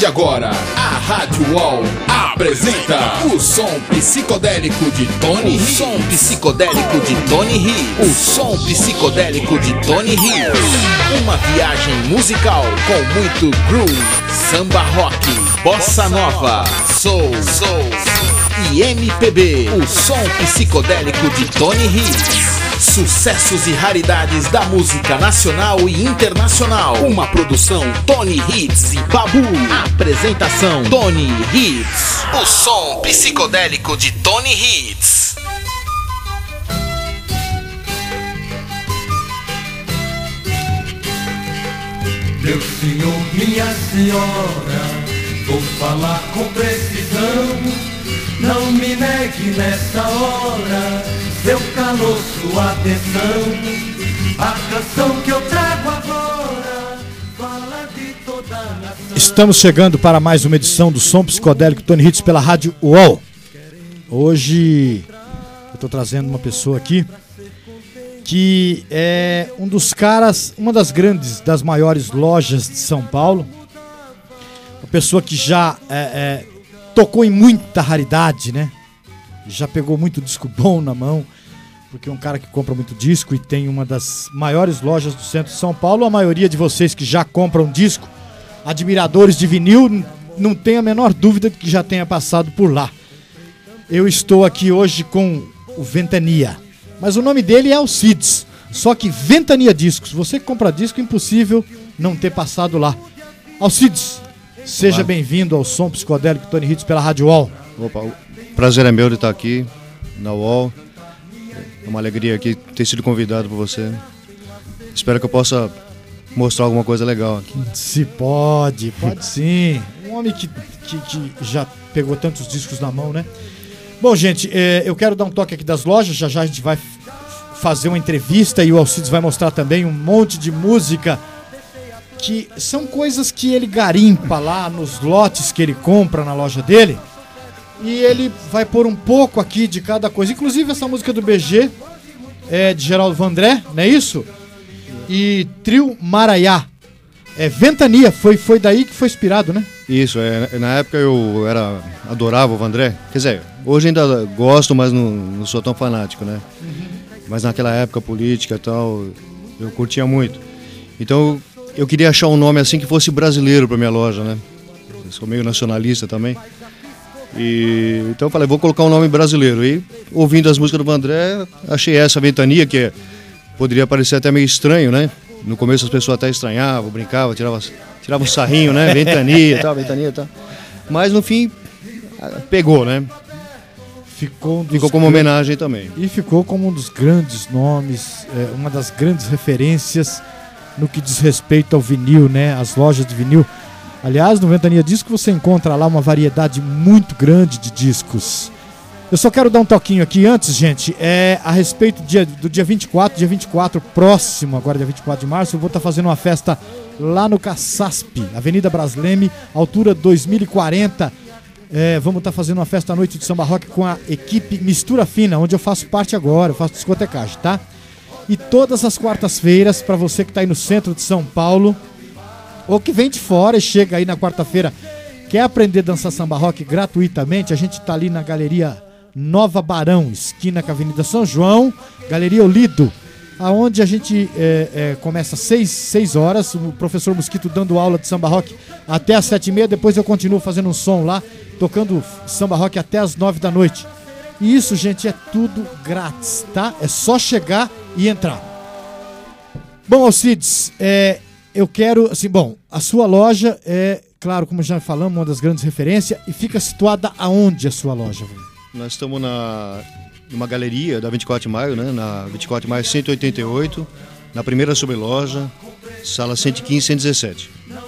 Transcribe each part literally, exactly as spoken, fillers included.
de agora, a Rádio UOL apresenta o som psicodélico de Tony Hits. O som psicodélico de Tony Hits. O som psicodélico de Tony Hits. Uma viagem musical com muito groove, samba rock, bossa nova, soul, soul e M P B. O som psicodélico de Tony Hits. Sucessos e raridades da música nacional e internacional. Uma produção Tony Hits e Babu. Apresentação Tony Hits. O som psicodélico de Tony Hits. Meu senhor, minha senhora, vou falar com precisão. Não me negue nessa hora seu calor, sua atenção. A canção que eu trago agora fala de toda a nação. Estamos chegando para mais uma edição do Som Psicodélico Tony Hits pela Rádio UOL. Hoje eu estou trazendo uma pessoa aqui que é um dos caras, uma das grandes, das maiores lojas de São Paulo. Uma pessoa que já é, é, tocou em muita raridade, né? Já pegou muito disco bom na mão, porque é um cara que compra muito disco e tem uma das maiores lojas do centro de São Paulo. A maioria de vocês que já compram disco, admiradores de vinil, não tem a menor dúvida de que já tenha passado por lá. Eu estou aqui hoje com o Ventania, mas o nome dele é Alcides, só que Ventania Discos. Você que compra disco, impossível não ter passado lá. Alcides, seja bem-vindo ao Som Psicodélico Tony Hits pela Rádio UOL. Opa, o prazer é meu de estar aqui na UOL. É uma alegria aqui ter sido convidado por você. Espero que eu possa mostrar alguma coisa legal aqui. Se pode, pode sim. Um homem que, que, que já pegou tantos discos na mão, né? Bom, gente, é, eu quero dar um toque aqui das lojas. Já já a gente vai fazer uma entrevista e o Alcides vai mostrar também um monte de música que são coisas que ele garimpa lá nos lotes que ele compra na loja dele. E ele vai pôr um pouco aqui de cada coisa. Inclusive essa música do B G é de Geraldo Vandré, não é isso? E Trio Maraiá. É Ventania, foi, foi daí que foi inspirado, né? Isso, é, na época eu era, adorava o Vandré. Quer dizer, hoje ainda gosto, mas não, não sou tão fanático, né? Uhum. Mas naquela época política e tal, eu curtia muito. Então eu queria achar um nome assim que fosse brasileiro pra minha loja, né? Eu sou meio nacionalista também. E, então eu falei, vou colocar um nome brasileiro. E ouvindo as músicas do Vandré, achei essa Ventania, que é, poderia parecer até meio estranho, né? No começo as pessoas até estranhavam, brincavam, tiravam tirava um sarrinho, né? Ventania e tal, Ventania e tal. Mas no fim, pegou, né? Ficou, um ficou como homenagem também. E ficou como um dos grandes nomes, é, uma das grandes referências no que diz respeito ao vinil, né? As lojas de vinil. Aliás, no Ventania Disco você encontra lá uma variedade muito grande de discos. Eu só quero dar um toquinho aqui antes, gente, é a respeito do dia, do dia vinte e quatro, dia vinte e quatro próximo, agora dia vinte e quatro de março, eu vou estar fazendo uma festa lá no Cassasp, Avenida Brasleme, altura dois mil e quarenta. É, vamos estar fazendo uma festa à noite de samba rock com a equipe Mistura Fina, onde eu faço parte agora, eu faço discotecagem, tá? E todas as quartas-feiras, para você que está aí no centro de São Paulo, ou que vem de fora e chega aí na quarta-feira, quer aprender a dançar samba rock gratuitamente, a gente tá ali na Galeria Nova Barão, esquina com a Avenida São João, Galeria Olido, aonde a gente é, é, começa às seis horas, o professor Mosquito dando aula de samba rock até às sete e meia, depois eu continuo fazendo um som lá, tocando samba rock até às nove da noite. E isso, gente, é tudo grátis, tá? É só chegar e entrar. Bom, Alcides, é... eu quero, assim, bom, a sua loja é, claro, como já falamos, uma das grandes referências, e fica situada aonde a sua loja? Nós estamos na, numa galeria da vinte e quatro de maio, né? Na vinte e quatro de maio cento e oitenta e oito, na primeira sobreloja, sala cento e quinze, cento e dezessete.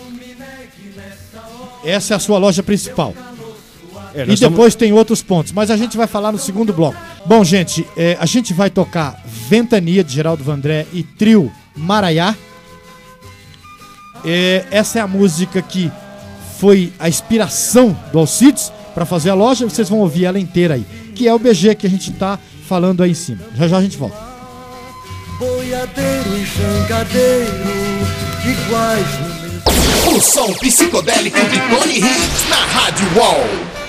Essa é a sua loja principal. É, e depois estamos... tem outros pontos, mas a gente vai falar no segundo bloco. Bom, gente, é, a gente vai tocar Ventania, de Geraldo Vandré, e Trio Maraiá. É, essa é a música que foi a inspiração do Alcides para fazer a loja. Vocês vão ouvir ela inteira aí, que é o B G que a gente tá falando aí em cima. Já já a gente volta. Boiadeiro e jangadeiro iguais no mesmo. O som psicodélico de Tony Hits na Rádio Wall.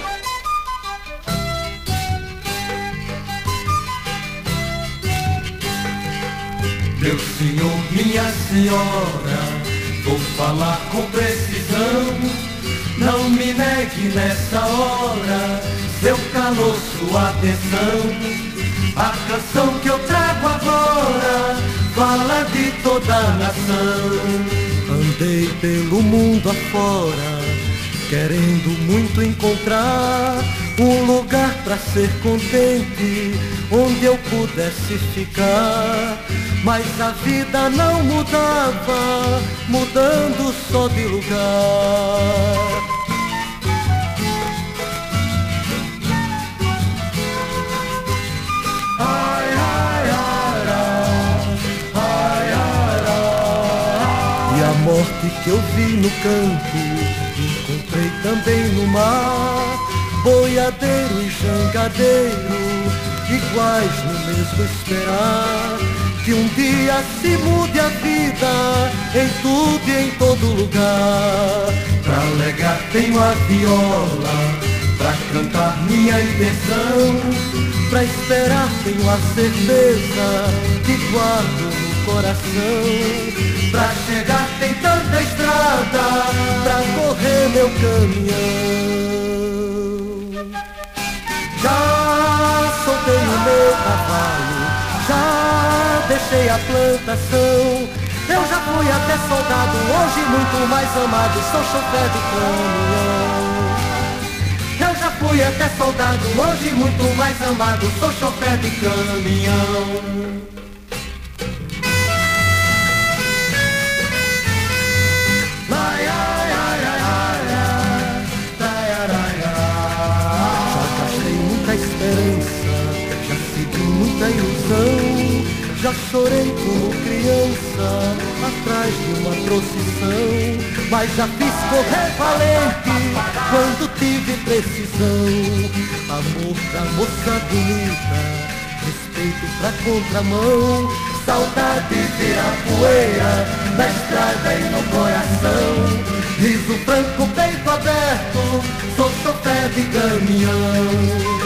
Meu senhor, minha senhora, vou falar com precisão. Não me negue nessa hora seu calor, sua atenção. A canção que eu trago agora fala de toda a nação. Andei pelo mundo afora, querendo muito encontrar um lugar pra ser contente, onde eu pudesse ficar. Mas a vida não mudava, mudando só de lugar. Ai, ai, ai, ai, ai, ai. E a morte que eu vi no campo, encontrei também no mar. Boiadeiro e jangadeiro, iguais no mesmo esperar. Que um dia se mude a vida, em tudo e em todo lugar. Pra alegar tenho a viola, pra cantar minha intenção. Pra esperar tenho a certeza que guardo no coração. Pra chegar tem tanta estrada, pra correr meu caminhão. Já soltei o meu cavalo, já deixei a plantação. Eu já fui até soldado, hoje muito mais amado, sou chofer de caminhão. Eu já fui até soldado, hoje muito mais amado, sou chofer de caminhão. Muita ilusão, já chorei como criança atrás de uma procissão, mas já fiz correr valente quando tive precisão. Amor da moça bonita, respeito pra contramão, saudade vira poeira na estrada e no coração. Riso franco, peito aberto, sou chofer de caminhão.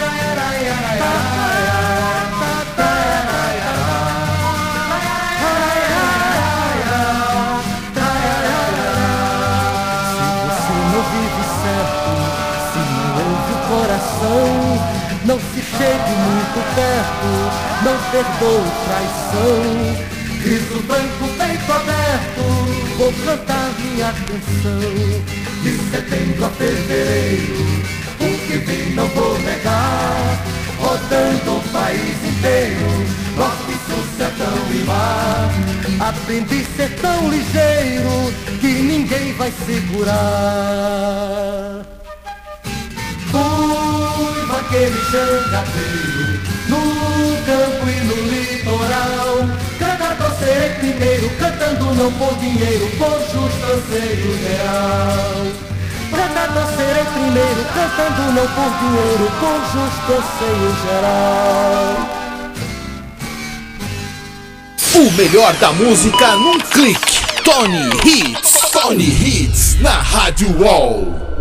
Não se chegue muito perto, não perdoe traição. Riso branco, peito aberto, vou cantar minha canção. De setembro a fevereiro, o que vim não vou negar. Rodando o país inteiro, norte, sul, sertão e mar. Aprendi a ser tão ligeiro que ninguém vai segurar. Fui vaqueiro e jangadeiro, no campo e no litoral. Cantador serei primeiro, cantando não por dinheiro, por justo anseio real. Cantador serei primeiro, cantando não por dinheiro, por justo anseio geral. O melhor da música num clique. Tony Hits, Tony Hits na Rádio Wall.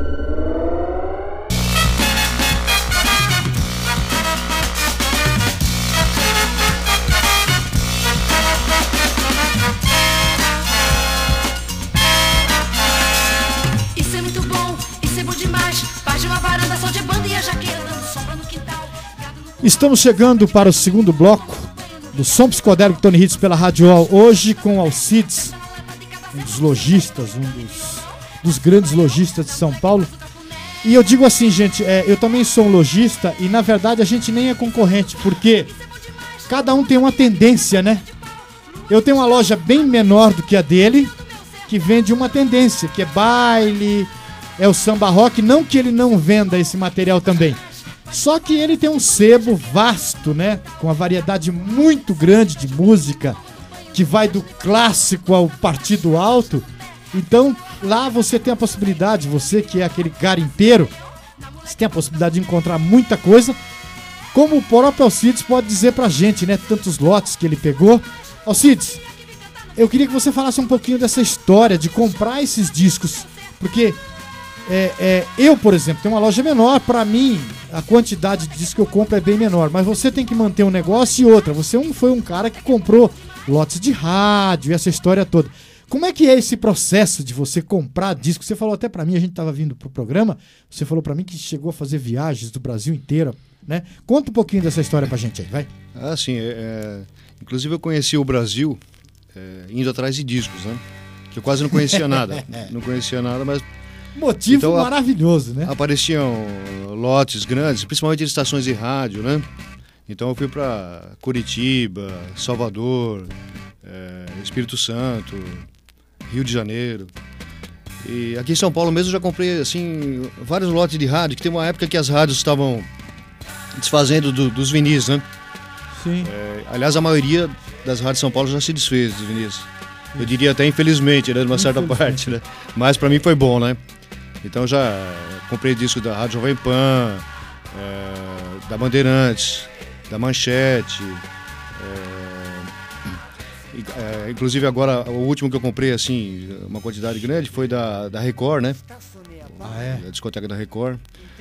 Estamos chegando para o segundo bloco do Som Psicodélico Tony Hits pela Rádio Wall. Hoje com Alcides, um dos lojistas, um dos, dos grandes lojistas de São Paulo. E eu digo assim, gente, é, eu também sou um lojista e na verdade a gente nem é concorrente, porque cada um tem uma tendência, né? Eu tenho uma loja bem menor do que a dele, que vende uma tendência, que é baile, é o samba rock. Não que ele não venda esse material também, só que ele tem um sebo vasto, né? Com uma variedade muito grande de música, que vai do clássico ao partido alto. Então lá você tem a possibilidade, você que é aquele garimpeiro, você tem a possibilidade de encontrar muita coisa, como o próprio Alcides pode dizer pra gente, né? Tantos lotes que ele pegou. Alcides, eu queria que você falasse um pouquinho dessa história de comprar esses discos, porque é, é, eu, por exemplo, tenho uma loja menor, pra mim a quantidade de discos que eu compro é bem menor, mas você tem que manter um negócio e outra, você um, foi um cara que comprou lotes de rádio e essa história toda. Como é que é esse processo de você comprar discos? Você falou até pra mim, a gente tava vindo pro programa, você falou pra mim que chegou a fazer viagens do Brasil inteiro, né? Conta um pouquinho dessa história pra gente aí, vai. Ah, sim, é, é, inclusive eu conheci o Brasil é, indo atrás de discos, né? Que eu quase não conhecia nada, não conhecia nada, mas... Motivo então, maravilhoso, né? Apareciam lotes grandes, principalmente de estações de rádio, né? Então eu fui para Curitiba, Salvador, é, Espírito Santo, Rio de Janeiro. E aqui em São Paulo mesmo eu já comprei assim vários lotes de rádio, que tem uma época que as rádios estavam desfazendo do, dos vinis, né? Sim. É, aliás, a maioria das rádios de São Paulo já se desfez dos vinis. Eu diria até infelizmente, né, de uma certa parte, né? Mas para mim foi bom, né? Então já comprei disco da Rádio Jovem Pan, é, da Bandeirantes, da Manchete, é, é, inclusive agora o último que eu comprei, assim, uma quantidade grande, foi da, da Record, né? Ah, é? Da discoteca da Record.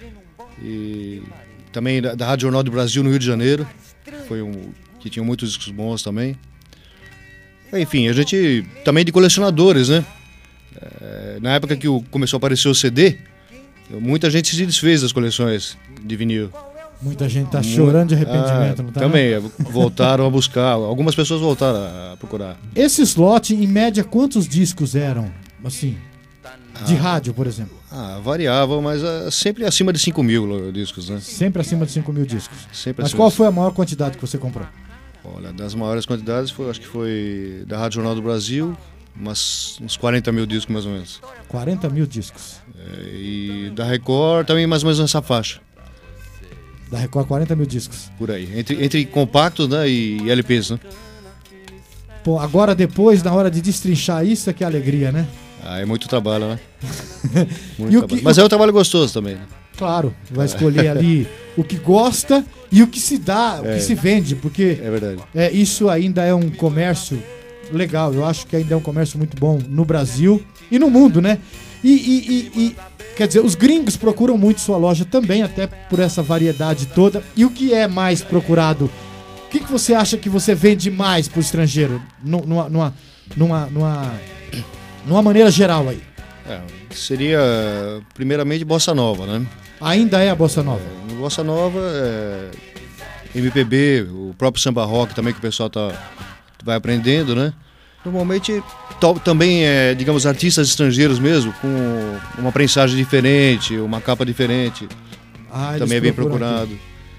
E também da, da Rádio Jornal do Brasil no Rio de Janeiro, foi um, que tinha muitos discos bons também. Enfim, a gente também de colecionadores, né? É, na época que o, começou a aparecer o C D, muita gente se desfez das coleções de vinil. Muita gente tá chorando de arrependimento, ah, não tá? Também, né? Voltaram a buscar, algumas pessoas voltaram a procurar. Esse slot, em média, quantos discos eram, assim, de ah, rádio, por exemplo? Ah, variavam, mas uh, sempre acima de cinco mil discos, né? Sempre acima de cinco mil discos. Sempre mas qual foi a maior quantidade que você comprou? Olha, das maiores quantidades, foi, acho que foi da Rádio Jornal do Brasil, umas, uns quarenta mil discos mais ou menos. quarenta mil discos. É, e da Record também mais ou menos nessa faixa. Da Record, quarenta mil discos. Por aí, entre, entre compactos, né, e L Ps, né? Pô, agora depois, na hora de destrinchar isso, é que é alegria, né? Ah, é muito trabalho, né? Muito e o trabalho. que, Mas é um trabalho gostoso também, né? Claro, vai escolher ali o que gosta e o que se dá, o é, que se vende, porque é verdade. É, isso ainda é um comércio legal, eu acho que ainda é um comércio muito bom no Brasil e no mundo, né? E, e, e, e quer dizer, os gringos procuram muito sua loja também, até por essa variedade toda. E o que é mais procurado? O que, que você acha que você vende mais pro estrangeiro? Numa, numa, numa, numa, numa maneira geral aí. É, seria, primeiramente, Bossa Nova, né? Ainda é a Bossa Nova? É, Bossa Nova, é, M P B, o próprio samba rock também, que o pessoal tá, vai aprendendo, né? Normalmente, to, também, é, digamos, artistas estrangeiros mesmo, com uma prensagem diferente, uma capa diferente, ah, também é bem procurado. Aqui.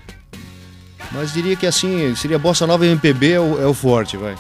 Mas diria que assim, seria Bossa Nova e M P B é o, é o forte, vai.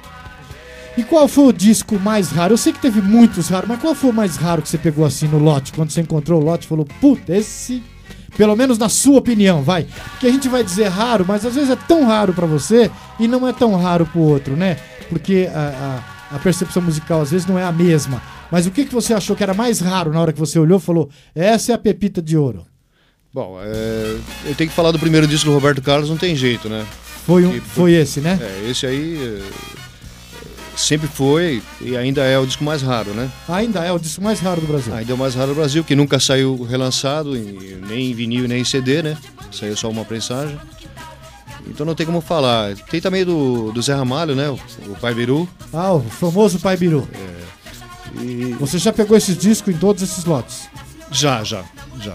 E qual foi o disco mais raro? Eu sei que teve muitos raros, mas qual foi o mais raro que você pegou assim no lote? Quando você encontrou o lote e falou, puta, esse... Pelo menos na sua opinião, vai. Porque a gente vai dizer raro, mas às vezes é tão raro pra você e não é tão raro pro outro, né? Porque a, a, a percepção musical às vezes não é a mesma. Mas o que, que você achou que era mais raro na hora que você olhou e falou, essa é a pepita de ouro? Bom, é... eu tenho que falar do primeiro disco do Roberto Carlos, não tem jeito, né? Foi, um, que, foi esse, né? É, esse aí... É... Sempre foi e ainda é o disco mais raro, né? Ainda é o disco mais raro do Brasil. Ainda é o mais raro do Brasil, que nunca saiu relançado, em, nem em vinil, nem em C D, né? Saiu só uma prensagem. Então não tem como falar. Tem também do, do Zé Ramalho, né? O, o Pai Biru. Ah, o famoso Pai Biru. É. E... Você já pegou esses discos em todos esses lotes? Já, já, já.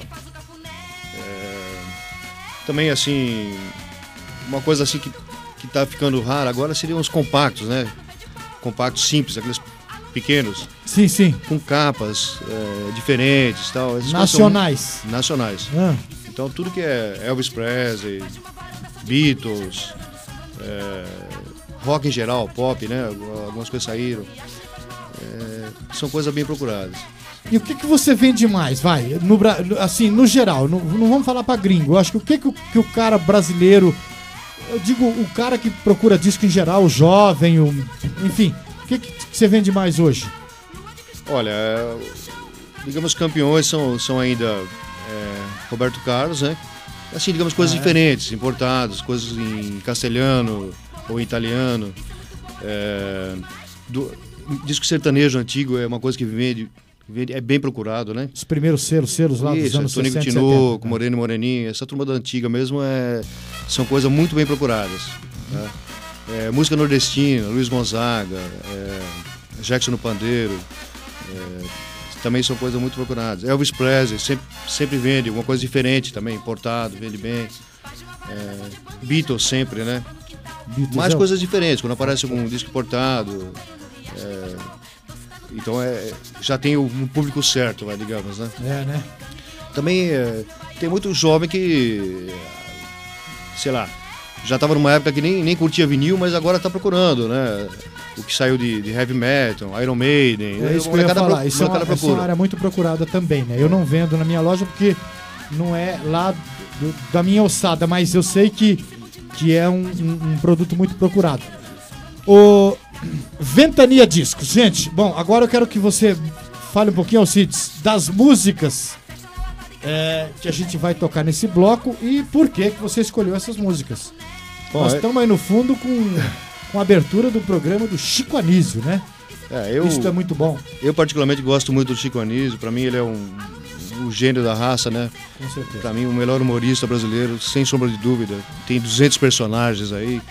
É... Também, assim, uma coisa assim que, que tá ficando rara agora seriam os compactos, né? Compactos simples, aqueles pequenos. Sim, sim. Com capas é, diferentes, tal. Nacionais. São... Nacionais. Ah. Então tudo que é Elvis Presley, Beatles, é, rock em geral, pop, né? Algumas coisas saíram. É, são coisas bem procuradas. E o que, que você vende mais? Vai, no, assim, no geral, no, não vamos falar pra gringo. Eu acho que o que, que, o, que o cara brasileiro... Eu digo, o cara que procura disco em geral, o jovem, o, enfim, o que, que você vende mais hoje? Olha, digamos, campeões são, são ainda é, Roberto Carlos, né? Assim, digamos, coisas ah, é? diferentes, importadas, coisas em castelhano ou em italiano. É, do, disco sertanejo antigo é uma coisa que vende, vende é bem procurado, né? Os primeiros selos, selos lá Isso, dos anos Tonico sessenta, Tinoco, setenta. Moreno e Moreninha, essa turma da antiga mesmo é, são coisas muito bem procuradas. Né? É, música nordestina, Luiz Gonzaga, é, Jackson no Pandeiro, é, também são coisas muito procuradas. Elvis Presley sempre, sempre vende alguma coisa diferente também, importado, vende bem. É, Beatles sempre, né? Beatles, Mais é o- coisas diferentes, quando aparece um disco importado. É, então é, já tem o- um público certo, vai, digamos, né? É, né? Também é, tem muito jovem que, sei lá, já estava numa época que nem, nem curtia vinil, mas agora está procurando, né? O que saiu de, de heavy metal, Iron Maiden. É isso a que eu ia molecada falar. pro- Isso é, uma, molecada isso é uma área muito procurada também, né? Eu não vendo na minha loja porque não é lá do- da minha ossada, mas eu sei que, que é um, um- um produto muito procurado. O Ventania Discos. Gente, bom, agora eu quero que você fale um pouquinho, Alcides, das músicas é, que a gente vai tocar nesse bloco e por que, que você escolheu essas músicas. Bom, Nós é- estamos aí no fundo com, com a abertura do programa do Chico Anísio, né? É, eu, Isso é muito bom, eu particularmente gosto muito do Chico Anísio. Para mim ele é um, um gênio da raça, né? com certeza. Para mim o melhor humorista brasileiro, sem sombra de dúvida. Tem duzentos personagens aí.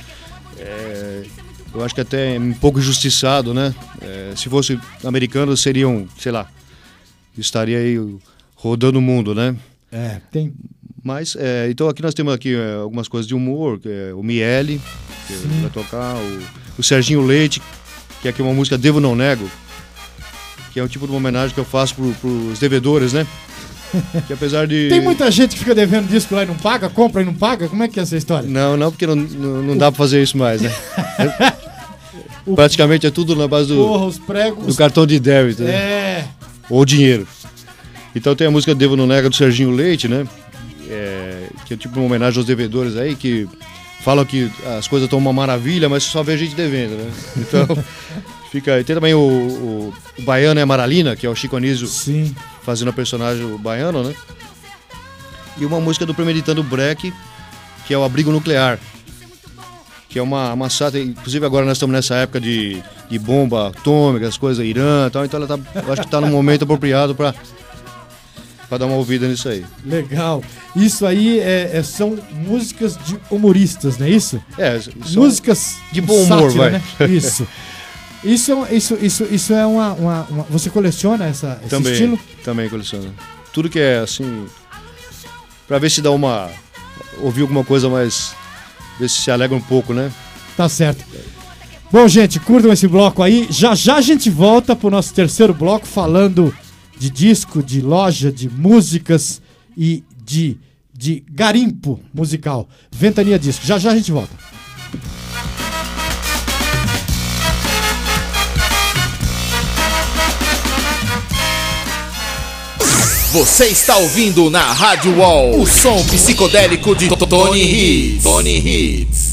É, eu acho que até é um pouco injustiçado, né? É, se fosse americano seriam, sei lá, estaria aí rodando o mundo, né? É, tem. Mas, é, então aqui nós temos aqui é, algumas coisas de humor, que é o Miele, que vai tocar, o, o Serginho Leite, que é aqui uma música Devo Não Nego, que é um tipo de uma homenagem que eu faço pro, pros devedores, né? Que apesar de... Tem muita gente que fica devendo disco lá e não paga, compra e não paga? Como é que é essa história? Não, não, porque não, não, não dá pra fazer isso mais, né? Praticamente é tudo na base do, Porra, os pregos. do cartão de débito, né? É. Ou dinheiro. Então tem a música Devo Não Nega do Serginho Leite, né? É, que é tipo uma homenagem aos devedores aí, que falam que as coisas estão uma maravilha, mas só vê gente devendo, né? Então, fica aí. Tem também o, o, o Baiano é Maralina, que é o Chico Anísio Sim. fazendo a personagem o baiano, né? E uma música do Premeditando Breck, que é o Abrigo Nuclear, que é uma, uma sata, inclusive agora nós estamos nessa época de, de bomba atômica, as coisas, Irã e tal, então ela tá, eu acho que está num momento apropriado para para dar uma ouvida nisso aí. Legal. Isso aí é, é- são músicas de humoristas, não é isso? É, só- Músicas de com bom humor, vai. né? Isso. Isso, é um- isso, isso, isso é uma, uma- uma- Você coleciona essa, esse também, estilo? também coleciona. Tudo que é assim, para ver se dá uma, ouvir alguma coisa mais, ver se se alegra um pouco, né? Tá certo. Bom, gente, curtam esse bloco aí. Já já a gente volta pro nosso terceiro bloco falando de disco, de loja, de músicas e de, de garimpo musical. Ventania Disco. Já já a gente volta. Você está ouvindo na Rádio Wall o som psicodélico de Tony Hits. Tony Hits.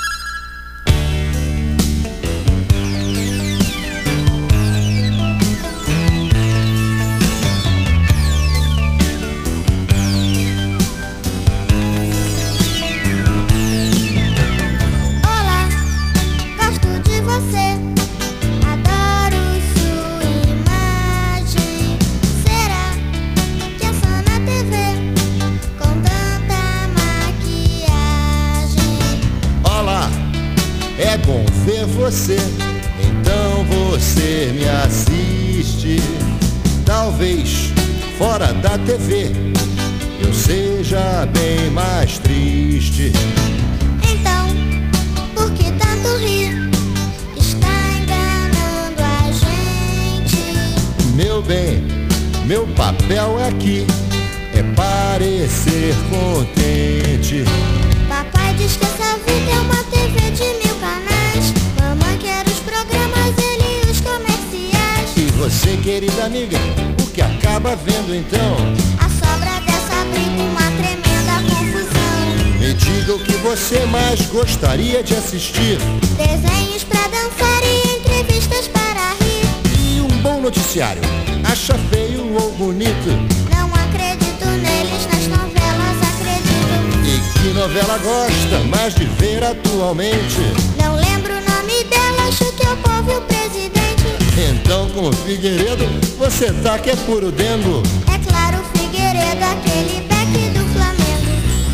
Olá, gosto de você, adoro sua imagem. Será que é só na T V com tanta maquiagem? Olá, é bom ver você, então você me assiste. Talvez fora da T V eu seja bem mais triste. Então, por que tanto rir? Está enganando a gente. Meu bem, meu papel aqui é parecer contente. Papai diz que essa vida é uma T V de mil canais. Mamãe quer os programas, ele e os comerciais. E você, querida amiga, o que acaba vendo então? A sobra dessa briga, uma tremenda confusão. Me diga o que você mais gostaria de assistir. Desenhos pra dançar e entrevistas para rir. E um bom noticiário, acha feio ou bonito? Não acredito neles, nas novelas acredito. E que novela gosta mais de ver atualmente? Não lembro o nome dela, acho que é o povo e o presidente. Então com o Figueiredo você tá que é puro dengo. É claro, o Figueiredo, aquele back do Flamengo.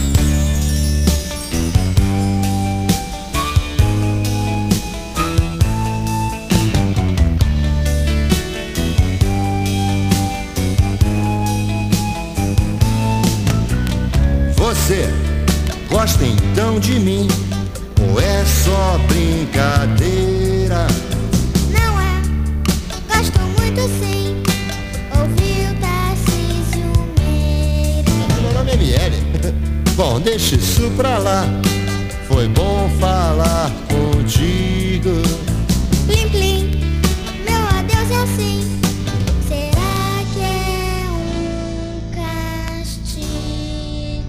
Você gosta então de mim ou é só brincadeira? Não é, gosto muito sim. Ouviu Tarcísio Meira? Meu nome é Miele. Bom, deixa isso pra lá. Foi bom falar contigo. Plim, plim, meu adeus é assim. Será que é um castigo?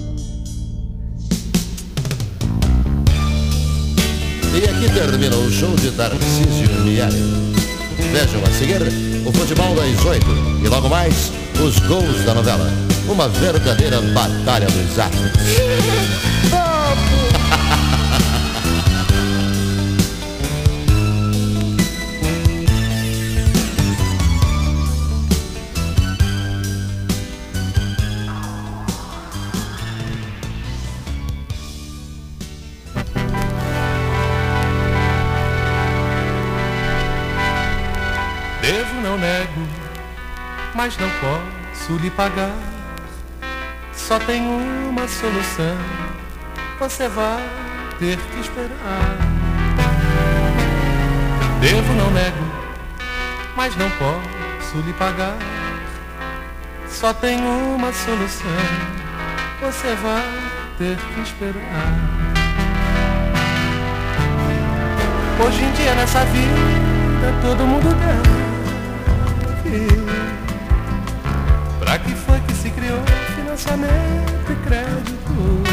E aqui termina o show de Tarcísio Miele. Vejam a seguir o futebol das oito e logo mais os gols da novela. Uma verdadeira batalha dos astros. Devo, não nego, mas não posso lhe pagar. Só tem uma solução, você vai ter que esperar. Devo, não nego, mas não posso lhe pagar. Só tem uma solução, você vai ter que esperar. Hoje em dia nessa vida todo mundo deve. Pra que foi que se criou financiamento e crédito?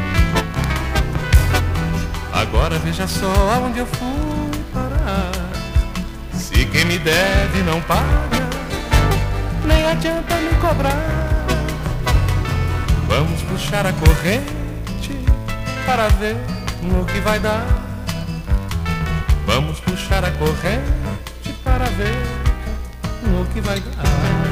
Agora veja só aonde eu fui parar. Se quem me deve não paga, nem adianta me cobrar. Vamos puxar a corrente para ver no que vai dar. Vamos puxar a corrente para ver no que vai dar.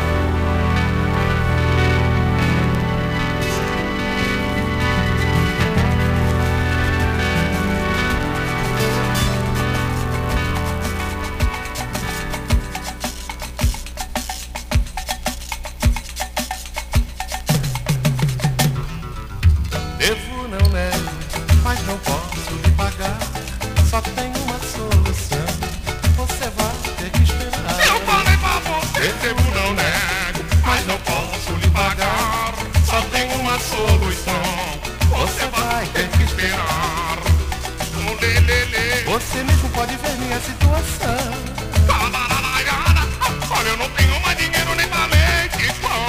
Devo, não nego, mas não posso lhe pagar. Só tem uma solução, você vai ter que esperar. Eu falei pra você, devo, não nego, mas não posso lhe pagar. Só tem uma solução, você vai ter que esperar. Você mesmo pode ver minha situação. Olha, eu não tenho mais dinheiro nem pra leite.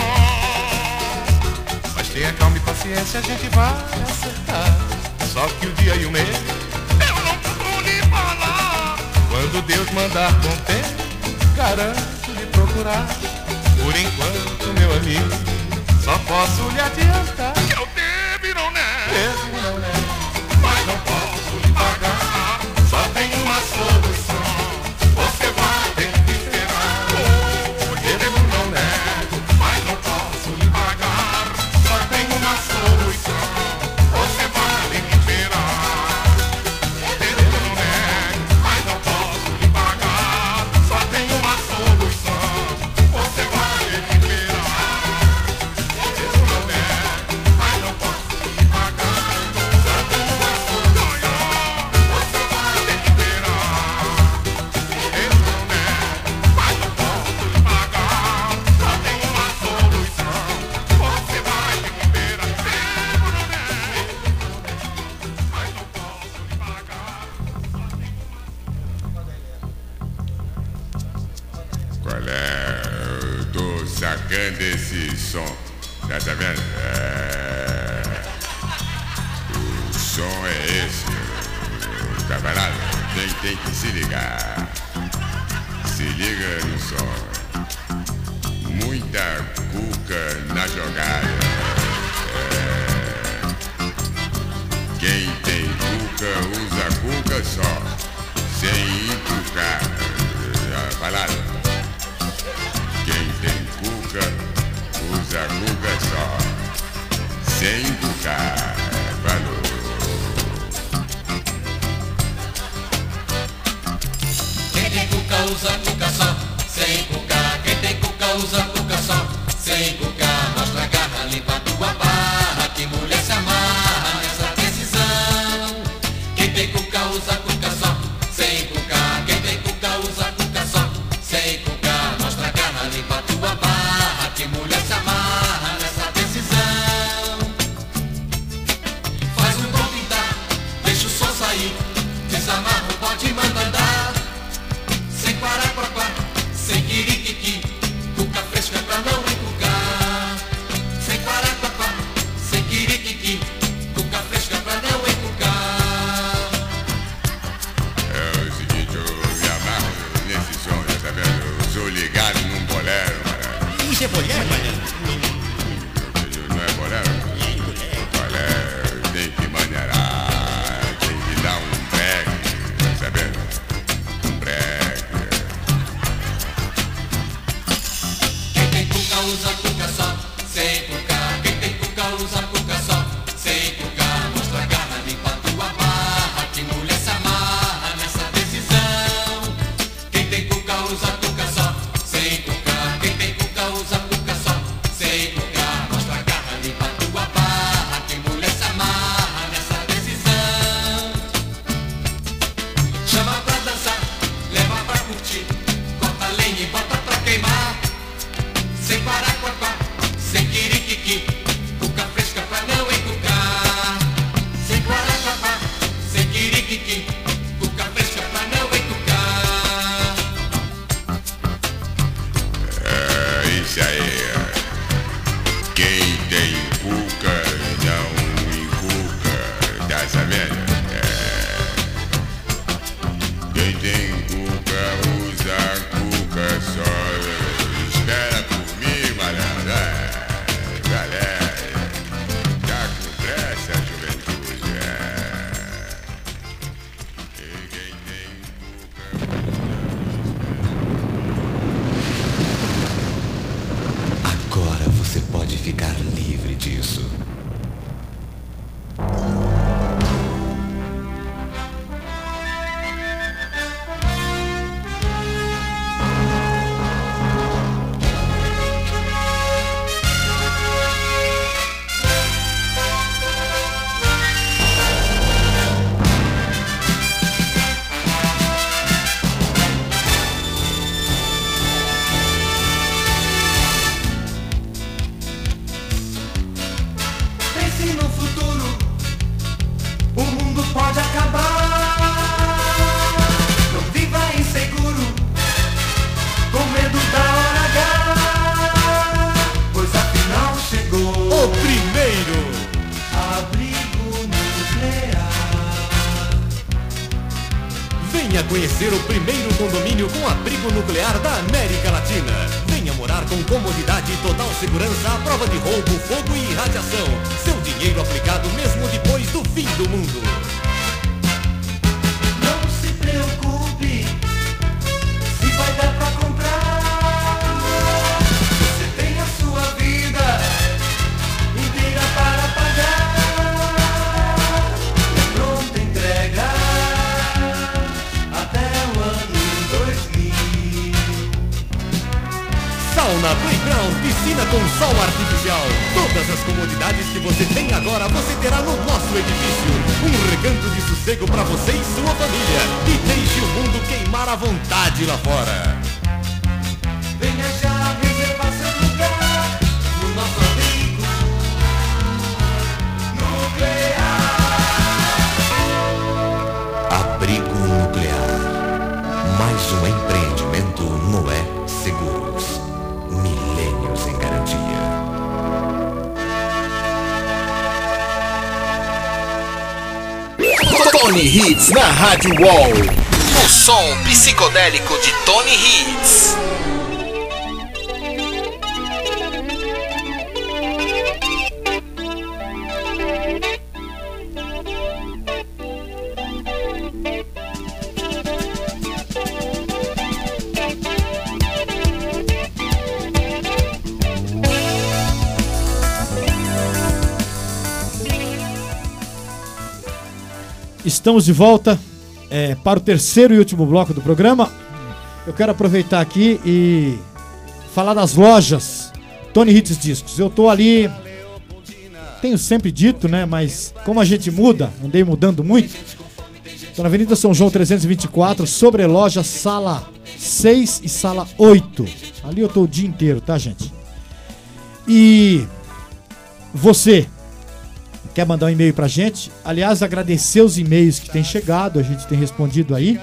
Mas tenha calma e paciência, a gente vai acertar. Só que o dia e o mês eu não posso lhe falar. Quando Deus mandar com tempo, garanto lhe procurar. Por enquanto, meu amigo, só posso lhe adiantar que eu devo, não nego. Devo, não nego, mas não posso lhe pagar. Só tem uma solução, você vai ter que esperar. Oh, devo, não nego, mas não posso lhe pagar. Só tem uma solução, você vai ter que esperar. Devo, não nego, mas não posso lhe pagar. Só tem uma solução, você vai ter que esperar. Devo, não nego, mas não posso lhe pagar. Só tem uma solução, você vai ter que esperar. Devo, não nego, mas não posso lhe pagar. Só tem uma solução, você vai ter que esperar. Devo, não nego, mas não posso lhe pagar. Qual é? Eu tô sacando esse som. Tá sabendo? É... O som é esse. Camarada, tem, tem que se ligar. Se liga no som. Muita cuca na jogada. É... Quem tem cuca usa cuca só, sem encucar. sem cucar. Falou. Quem tem cuca usa cuca só, sem cuca. Quem tem cuca usa cuca só, sem cuca. Mostra a garra, limpa a tua barra, que mulher se amarra nessa decisão. Quem tem cuca usa cuca só, sem cuca. Quem tem cuca usa cuca só, sem cuca. Mostra a garra, limpa a tua barra, que mulher se amarra nessa decisão. Faz um bom pintar, deixa o sol sair, desamarra o pote, manda andar. Sem paraquaquá, sem quiriquiqui, cuca fresca pra não encucar. Sem paraquaquá, sem quiriquiqui, cuca fresca pra não encucar. É o seguinte, eu me amarro nesse som, já tá vendo? Eu sou ligado num bolero, mano. Isso é bolero, mano? Não é bolero? Bolero, tem que maneirar, tem que dar um break, tá sabendo? Um break. Quem tem cuca usa cuca só, sem cuca. Quem tem cuca usa cuca só, sem cuca. Mostra a garra, limpa a tua barra, que mulher se amarra nessa decisão. Quem tem cuca usa cuca só, sem cuca. Quem tem cuca usa cuca só, sem cuca. Mostra a garra, limpa a tua barra, que mulher se amarra nessa decisão. Chama pra dançar, leva pra curtir, corta lenha e bota pra queimar. Sem paraquaquá, sem quiriquiqui, cuca fresca pra não encucar. Sem paraquaquá, sem quiriquiqui, cuca fresca pra não encucar. É isso aí. Quem tem cuca não encuca, tá sabendo? É. Quem tem cuca usa cuca só. Espera por mim, malandro. É, galera, tá com pressa, juventude. É. E quem tem cuca. Agora você pode ficar livre disso. Pense no futuro, o mundo pode acabar. Não viva inseguro, com medo da hora H, pois afinal chegou O primeiro! abrigo nuclear. Venha conhecer o primeiro condomínio com abrigo nuclear da América Latina. Venha morar com comodidade e total segurança à prova de roubo, fogo e radiação. Seu dinheiro aplicado mesmo depois do fim do mundo. Não se preocupe, se vai dar pra comprar. Você tem a sua vida inteira para pagar. É pronta entrega até o ano dois mil. Sauna, playground, piscina com sol artificial. Todas as comodidades que você tem agora, você terá no nosso edifício. Um recanto de sossego pra você e sua família. E deixe o mundo queimar à vontade lá fora. Venha já reservar seu lugar no nosso abrigo nuclear. Abrigo Nuclear. Mais um empreendimento Noé Seguros. Milênios em garantia. Tony Hits na Rádio Wall. O som psicodélico de Tony Hits. estamos de volta é, para o terceiro e último bloco do programa. Eu quero aproveitar aqui e falar das lojas Tony Hits Discos. Eu tô ali, tenho sempre dito, né? Mas como a gente muda, andei mudando muito. Tô na Avenida São João trezentos e vinte e quatro, sobre loja sala seis e sala oito. Ali eu tô o dia inteiro, tá, gente? E você quer mandar um e-mail pra gente? Aliás, agradecer os e-mails que têm chegado, a gente tem respondido aí.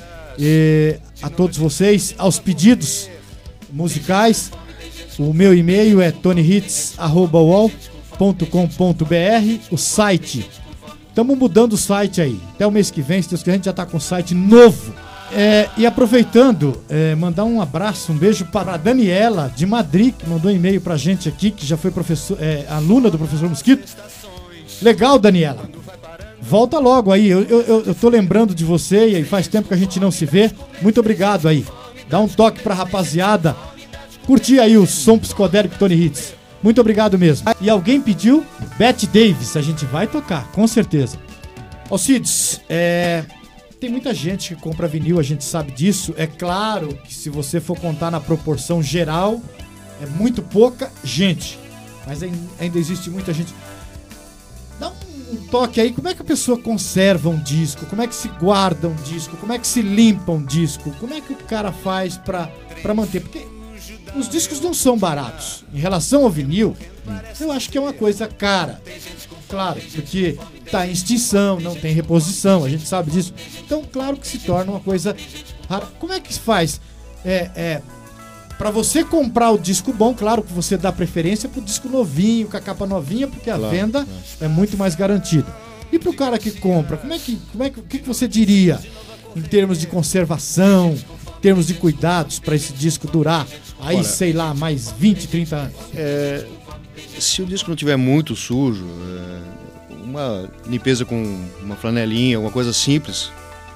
E a todos vocês, aos pedidos musicais. O meu e-mail é tony hits arroba u o l ponto com ponto b r. O site, estamos mudando o site aí. Até o mês que vem, se Deus quiser, a gente já está com o site novo. É, e aproveitando, é, mandar um abraço, um beijo para a Daniela de Madrid, que mandou um e-mail pra gente aqui, que já foi professor, é, aluna do professor Mosquito. Legal, Daniela. Volta logo aí. Eu, eu, eu tô lembrando de você e faz tempo que a gente não se vê. Muito obrigado aí. Dá um toque pra rapaziada. Curtir aí o som psicodélico Tony Hits. Muito obrigado mesmo. E alguém pediu Bette Davis. A gente vai tocar, com certeza. Alcides, é... tem muita gente que compra vinil, a gente sabe disso. É claro que se você for contar na proporção geral, é muito pouca gente. Mas ainda existe muita gente. Dá um toque aí, como é que a pessoa conserva um disco? Como é que se guarda um disco? Como é que se limpa um disco? Como é que o cara faz pra, pra manter? Porque os discos não são baratos. Em relação ao vinil, eu acho que é uma coisa cara. Claro, porque tá em extinção, não tem reposição, a gente sabe disso. Então, claro que se torna uma coisa rara. Como é que se faz? É, é, pra você comprar o disco bom, claro que você dá preferência pro disco novinho, com a capa novinha, porque a Claro, venda claro. é muito mais garantida. E pro cara que compra, como é que, como é que, o que, que você diria em termos de conservação, em termos de cuidados para esse disco durar aí, Olha, sei lá, mais vinte, trinta anos? É, se o disco não tiver muito sujo, é, uma limpeza com uma flanelinha, alguma coisa simples,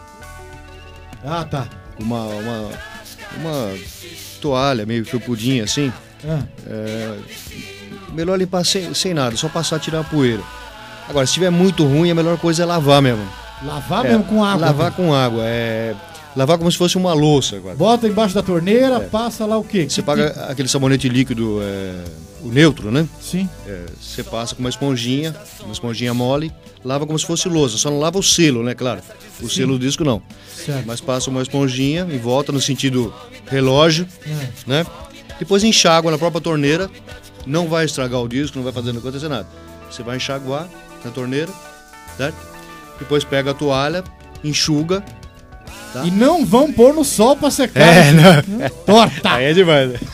Ah, tá. uma, uma, uma toalha meio felpudinha assim, Ah, é, melhor limpar sem, sem nada, só passar, tirar a poeira. Agora, se estiver muito ruim, a melhor coisa é lavar mesmo. lavar É, mesmo com água. Lavar né? com água, é, lavar como se fosse uma louça agora. Bota embaixo da torneira, passa lá o quê? Você Que paga tipo? aquele sabonete líquido, é, o neutro, né? Sim. É, você passa com uma esponjinha, uma esponjinha mole, lava como se fosse louça, só não lava o selo, né, claro. O Sim. selo do disco não. Certo. Mas passa uma esponjinha e volta no sentido relógio, É. né? Depois enxágua na própria torneira, não vai estragar o disco, não vai fazer não acontecer nada. Você vai enxaguar na torneira, certo? Depois pega a toalha, enxuga. Tá? E não vão pôr no sol pra secar. É, né? não. Torta! Aí é demais. né?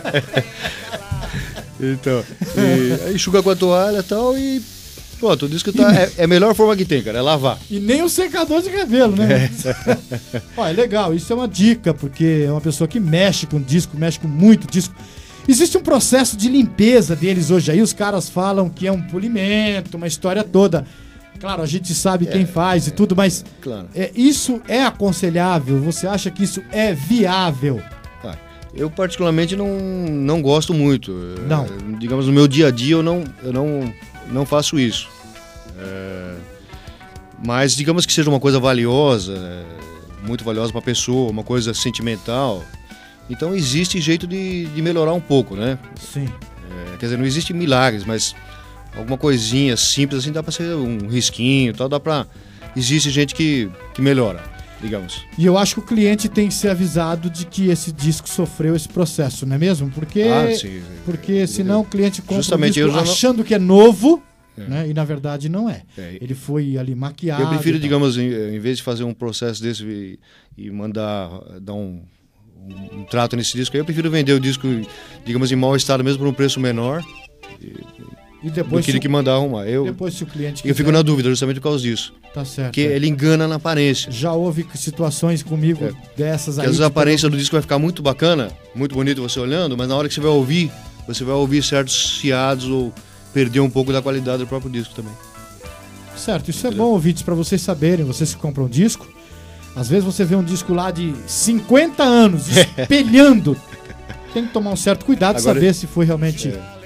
Então, e, aí enxuga com a toalha e tal e pronto, o disco tá, é, é a melhor forma que tem, cara, é lavar. E nem o secador de cabelo, né? É. Ó, é legal, isso é uma dica, porque é uma pessoa que mexe com disco, mexe com muito disco. Existe um processo de limpeza deles hoje aí, os caras falam que é um polimento, uma história toda. Claro, a gente sabe quem faz e tudo, mas Claro. é, isso é aconselhável? Você acha que isso é viável? Ah, eu particularmente não, não gosto muito. Não. É, digamos, no meu dia a dia eu não, eu não, não faço isso. É, mas digamos que seja uma coisa valiosa, é, muito valiosa para a pessoa, uma coisa sentimental. Então existe jeito de, de melhorar um pouco, né? Sim. É, quer dizer, não existe milagres, mas alguma coisinha simples assim dá para ser um risquinho e tal, dá para... Existe gente que, que melhora, digamos. E eu acho que o cliente tem que ser avisado de que esse disco sofreu esse processo, não é mesmo? Porque, Ah, sim. porque senão o cliente compra Justamente, um eu disco já não- achando que é novo, É. né? E na verdade não é. É. Ele foi ali maquiado. Eu prefiro, e tal. digamos, em, em vez de fazer um processo desse e, e mandar dar um, um, um trato nesse disco, aí eu prefiro vender o disco, digamos, em mau estado mesmo por um preço menor E do depois, que se, ele que mandar arrumar. Eu, depois se o cliente eu fico quiser, na dúvida justamente por causa disso. tá certo. Porque é. ele engana na aparência. Já houve situações comigo É. dessas Porque aí. às vezes de a aparência do disco vai ficar muito bacana, muito bonito você olhando, mas na hora que você vai ouvir, você vai ouvir certos chiados ou perder um pouco da qualidade do próprio disco também. Certo, isso é bom, ouvintes, pra vocês saberem, vocês que compram um disco. Às vezes você vê um disco lá de cinquenta anos, espelhando. Tem que tomar um certo cuidado, Agora- saber se foi realmente... É.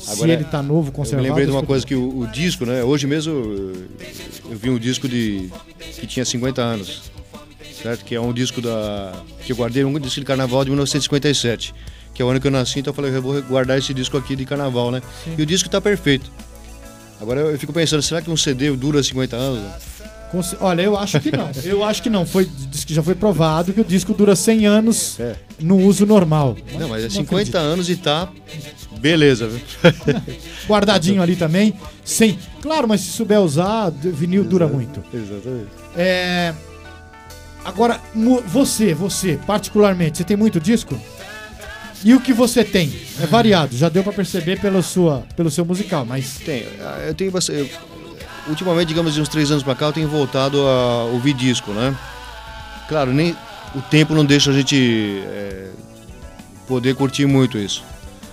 se Agora, ele tá novo, Eu conservado. me lembrei de uma escuto. coisa que o, o disco, né? Hoje mesmo eu, eu vi um disco de que tinha cinquenta anos, certo? Que é um disco da que eu guardei, um disco de carnaval de mil novecentos e cinquenta e sete, que é o ano que eu nasci, então eu falei, eu vou guardar esse disco aqui de carnaval, né? Sim. E o disco tá perfeito. Agora eu fico pensando, será que um C D dura cinquenta anos? Conse- Olha, eu acho que não. Eu acho que não. Foi, diz que já foi provado que o disco dura cem anos É. no uso normal. Não, mas é não cinquenta anos e tá beleza, viu? Guardadinho ali também. Sem. Claro, mas se souber usar, o vinil dura muito. Exatamente. É... Agora, mu- você, você, particularmente, você tem muito disco? E o que você tem? É variado, já deu pra perceber pela sua, pelo seu musical, mas Tenho. Ah, Eu tenho bastante. eu- Ultimamente, digamos, de uns três anos pra cá, eu tenho voltado a ouvir disco, né? Claro, nem o tempo não deixa a gente é, poder curtir muito isso.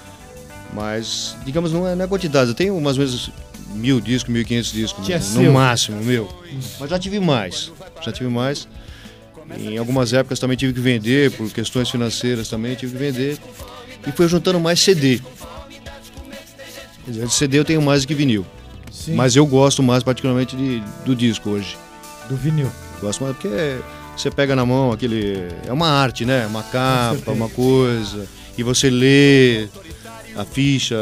Mas, digamos, não é, não é quantidade. Eu tenho umas vezes mil discos, mil e quinhentos discos, Que é no, seu. no máximo, meu. Mas já tive mais. Já tive mais. Em algumas épocas também tive que vender, por questões financeiras também tive que vender. E foi juntando mais C D. Quer dizer, de C D eu tenho mais do que vinil. sim, Mas eu gosto mais particularmente de, do disco hoje. do vinil. Gosto mais porque você pega na mão aquele... É uma arte, né? Uma capa, certeza. uma coisa. E você lê a ficha.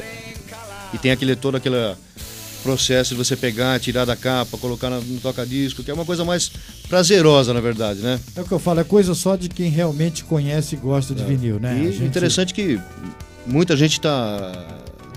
E tem aquele, todo aquele processo de você pegar, tirar da capa, colocar no, no toca-disco, que é uma coisa mais prazerosa, na verdade, né? É o que eu falo, é coisa só de quem realmente conhece e gosta de vinil, né? E A gente- interessante que muita gente tá,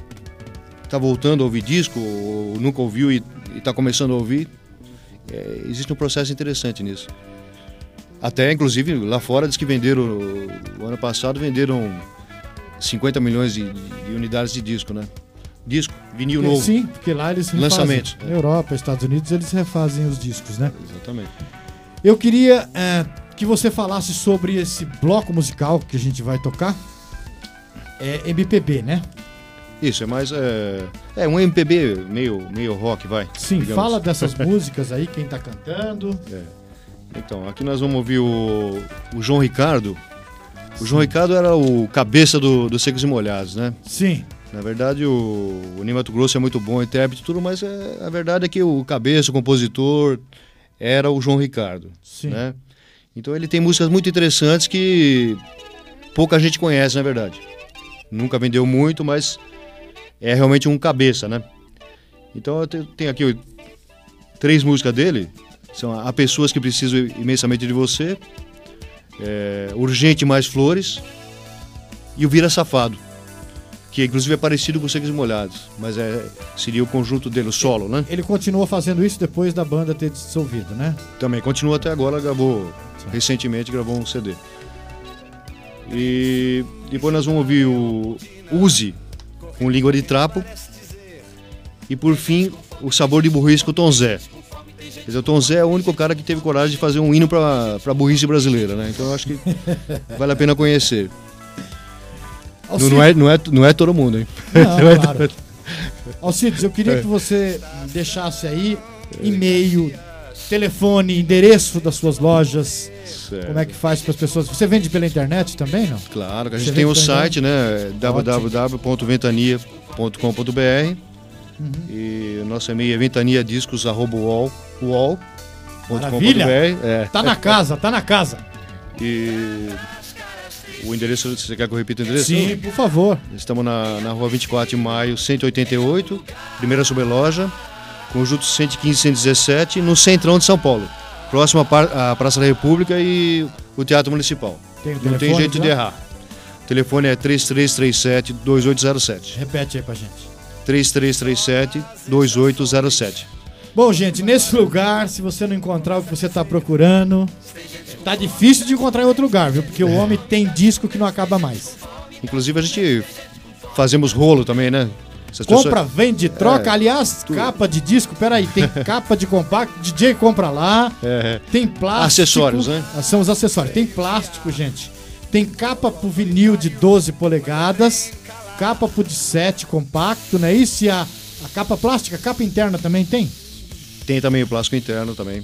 tá voltando a ouvir disco, ou nunca ouviu e, e tá começando a ouvir. É, existe um processo interessante nisso. Até, inclusive, lá fora diz que venderam, o ano passado venderam cinquenta milhões de, de unidades de disco, né? Disco, vinil É, novo. sim, porque lá eles refazem. Lançamentos. Na Europa, Estados Unidos, eles refazem os discos, né? Exatamente. Eu queria é, que você falasse sobre esse bloco musical que a gente vai tocar. É M P B, né? Isso, é mais... É, é um M P B meio, meio rock, vai. Sim, digamos. fala dessas músicas aí, quem tá cantando. Então, aqui nós vamos ouvir o, o João Ricardo. O João Ricardo era o cabeça do, do Secos e Molhados, né? Sim, Na verdade, o, o Ney Matogrosso é muito bom intérprete e tudo, mas é, a verdade é que o cabeça, o compositor, era o João Ricardo, sim. né? Então ele tem músicas muito interessantes que pouca gente conhece, na verdade. Nunca vendeu muito, mas é realmente um cabeça, né? Então eu te- tenho aqui o- três músicas dele. São Há Pessoas que Precisam Imensamente de Você, é, Urgente Mais Flores e o Vira Safado, que inclusive é parecido com os Secos e Molhados, mas é, seria o conjunto dele, o solo, né? Ele continuou fazendo isso depois da banda ter dissolvido, né? Também continua até agora, gravou, recentemente gravou um C D. E depois nós vamos ouvir o Uzi, com Língua de Trapo. E por fim, o Sabor de Burrice com o Tom Zé. Quer dizer, o Tom Zé é o único cara que teve coragem de fazer um hino pra, pra burrice brasileira, né? Então eu acho que vale a pena conhecer. Não, Alcides, não, é, não, é, não é todo mundo, hein? Não, claro. Alcides, eu queria que você deixasse aí e-mail, telefone, endereço das suas lojas. Certo. Como é que faz para as pessoas? Você vende pela internet também, não? Claro, que a Você gente tem o vende pela site, né? w w w ponto ventania ponto com ponto b r e o nosso e-mail é ventaniadiscos arroba uol ponto com ponto Maravilha! b r. É. Tá na casa, tá na casa. E o endereço, você quer que eu repita o endereço? Sim, por favor. Estamos na, na rua vinte e quatro de maio, cento e oitenta e oito, primeira sobreloja, conjunto cento e quinze, cento e dezessete, no centrão de São Paulo. Próximo à par- à Praça da República e o Teatro Municipal. Tem o Não tem telefone jeito já? de errar. O telefone é três três três sete, dois oito zero sete. Repete aí pra gente. três três três sete, dois oito zero sete. Bom, gente, nesse lugar, se você não encontrar o que você tá procurando, tá difícil de encontrar em outro lugar, viu? Porque o homem tem disco que não acaba mais. Inclusive a gente fazemos rolo também, né? Se as Compra, pessoas- vende, troca. É, Aliás, capa de disco, peraí, tem capa de compacto, D J compra lá, É, tem plástico. Acessórios, né? Ah, são os acessórios. Tem plástico, gente. Tem capa pro vinil de doze polegadas, capa pro de sete compacto, não é isso? E a, a capa plástica, a capa interna também tem? tem também o plástico interno também.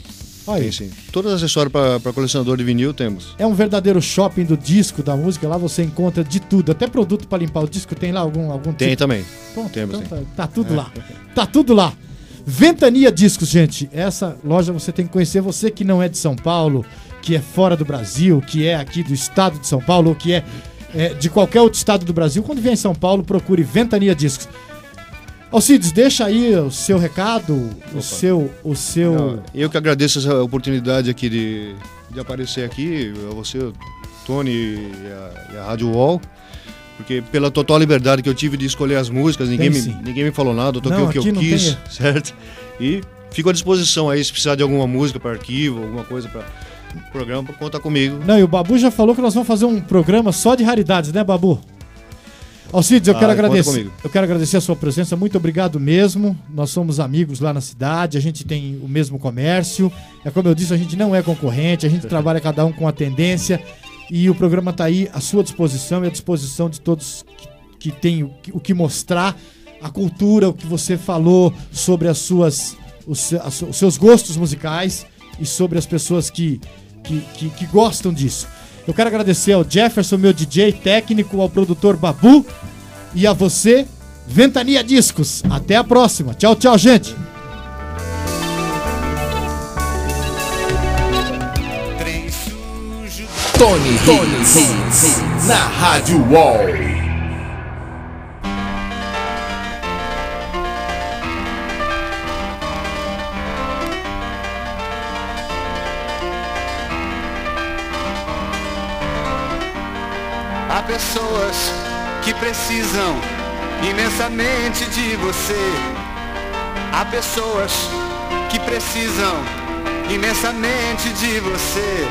Aí. Tem sim. Todas as acessórios para colecionador de vinil temos. É um verdadeiro shopping do disco, da música. Lá você encontra de tudo. Até produto para limpar o disco. Tem lá algum, algum Tem tipo? também. Bom, Temos, então sim. tá, tá tudo lá. Tá tudo lá. Ventania Discos, gente. Essa loja você tem que conhecer. Você que não é de São Paulo, que é fora do Brasil, que é aqui do estado de São Paulo, ou que é, é de qualquer outro estado do Brasil, quando vier em São Paulo, procure Ventania Discos. Alcides, deixa aí o seu recado, o Opa. seu... O seu... Não, eu que agradeço essa oportunidade aqui de, de aparecer aqui, a você, o Tony e a, e a Rádio Wall, porque pela total liberdade que eu tive de escolher as músicas, ninguém, me, sim. ninguém me falou nada, eu toquei Não, o que eu aqui não quis, tem- certo? E fico à disposição aí, se precisar de alguma música para arquivo, alguma coisa para programa, pra contar comigo. Não, e o Babu já falou que nós vamos fazer um programa só de raridades, né, Babu? Alcides, eu Ah, quero conta agradecer. comigo. Eu quero agradecer a sua presença. Muito obrigado mesmo. Nós somos amigos lá na cidade, a gente tem o mesmo comércio. É como eu disse, a gente não é concorrente, a gente trabalha cada um com a tendência. E o programa está aí à sua disposição e à disposição de todos que, que têm o que, o que mostrar, a cultura, o que você falou sobre as suas, os, se- as- os seus gostos musicais e sobre as pessoas que, que, que, que gostam disso. Eu quero agradecer ao Jefferson, meu D J técnico, ao produtor Babu e a você, Ventania Discos. Até a próxima. Tchau, tchau, gente. Trem sujo. Tony Tony Hits na Rádio Wall. Há pessoas que precisam imensamente de você. Há pessoas que precisam imensamente de você.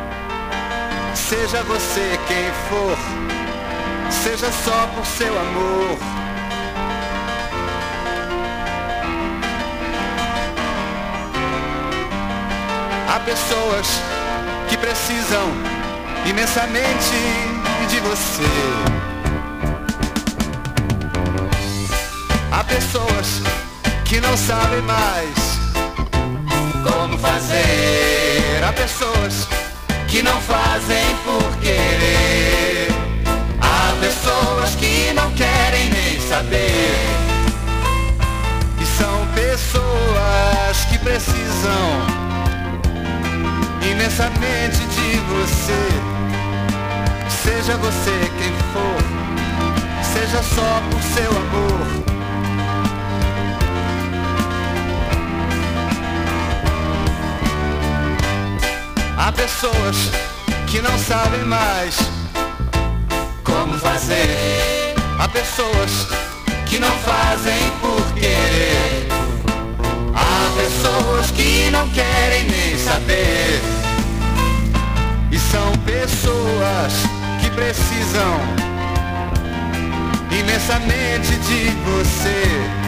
Seja você quem for, seja só por seu amor. Há pessoas que precisam imensamente de você. Há pessoas que não sabem mais como fazer. Há pessoas que não fazem por querer. Há pessoas que não querem nem saber. E são pessoas que precisam imensamente de você. Seja você quem for, seja só por seu amor. Há pessoas que não sabem mais como fazer. Há pessoas que não fazem por querer. Há pessoas que não querem nem saber. E são pessoas que precisam imensamente de você.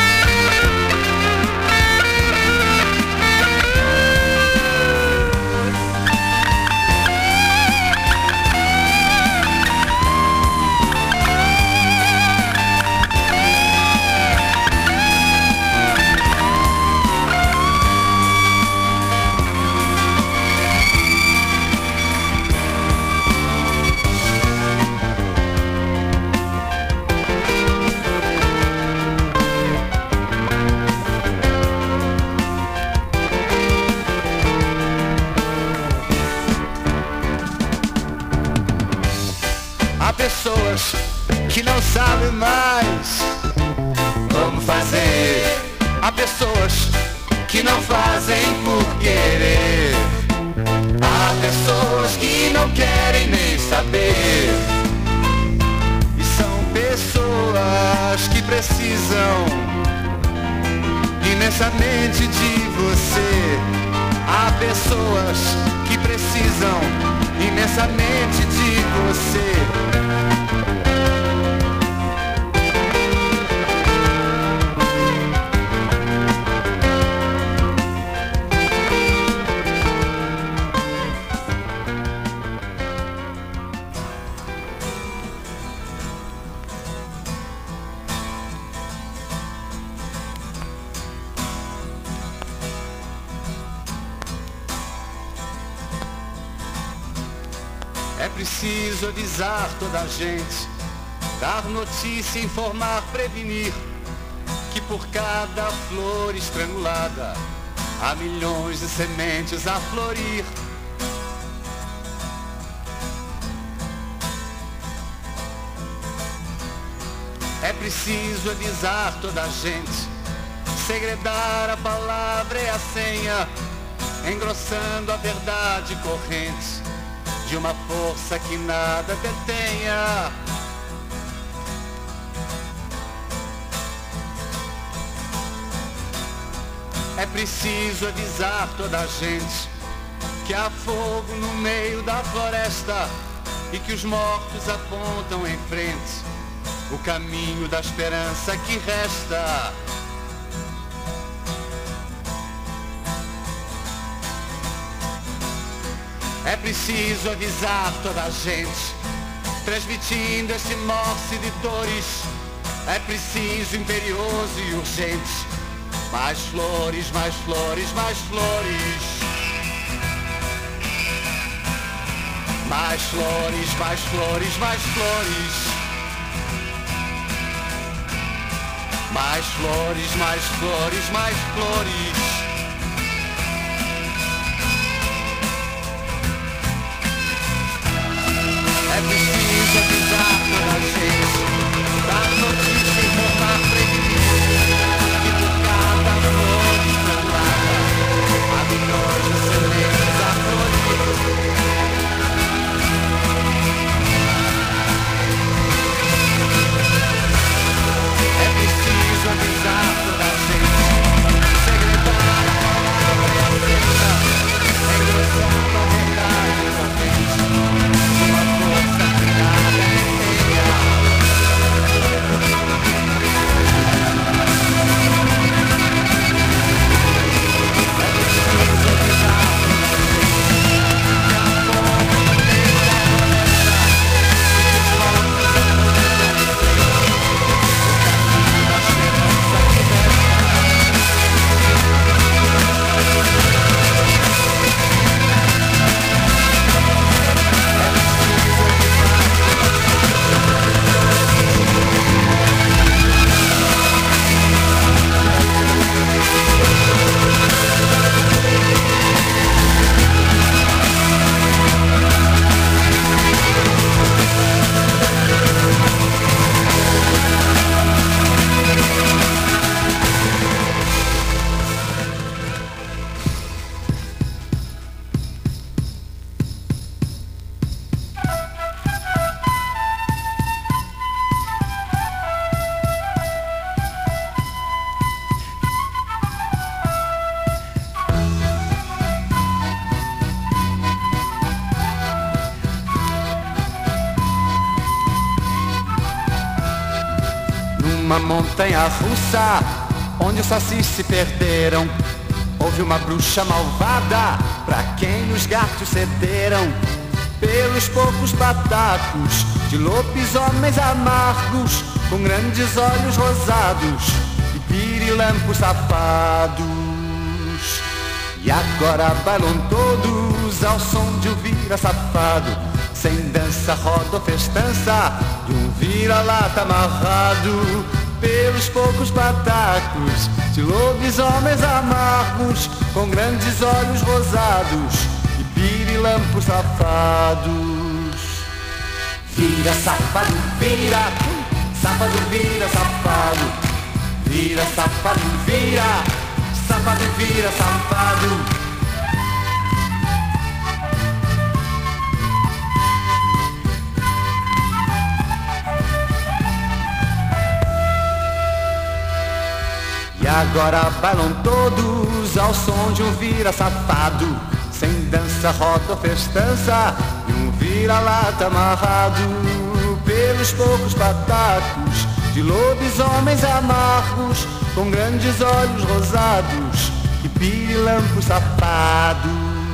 Há pessoas que não sabem mais como fazer. Há pessoas que não fazem por querer. Há pessoas que não querem nem saber. E são pessoas que precisam imensamente de você. Há pessoas que precisam imensamente de você. preciso avisar toda a gente, dar notícia, informar, prevenir, que por cada flor estrangulada há milhões de sementes a florir. É preciso avisar toda a gente, segredar a palavra e a senha, engrossando a verdade corrente de uma força que nada detenha. É preciso avisar toda a gente que há fogo no meio da floresta e que os mortos apontam em frente o caminho da esperança que resta. É preciso avisar toda a gente, transmitindo este morse de dores. É preciso, imperioso e urgente, mais flores, mais flores, mais flores. Mais flores, mais flores, mais flores. Mais flores, mais flores, mais flores. É preciso avisar toda a gente, dar notícia, informar, prevenir, que por cada flor estrangulada há milhões de sementes a florir. É preciso avisar toda a gente, segredar a palavra e a cena, engrossando a verdade corrente, uma força que nada detenha. É preciso avisar toda a gente, que há fogo no meio da floresta e que os mortos apontam em frente da esperança que resta. Numa montanha russa, onde os sacis se perderam, houve uma bruxa malvada, pra quem os gatos cederam. Pelos poucos patacos de lobisomens amargos, com grandes olhos rosados e pirilampos safados. E agora bailam todos ao som de um vira safado, sem dança, roda ou festança, de um vira-lata amarrado. Pelos poucos patacos de lobisomens amargos, com grandes olhos rosados e pirilampos safados. Vira, safado, vira, safado, vira, safado. Vira, safado, vira, safado, vira, safado. E agora bailam todos ao som de um vira safado, sem dança, roda ou festança, e um vira-lata amarrado. Pelos poucos patacos de lobisomens amargos, com grandes olhos rosados e pirilampos safados.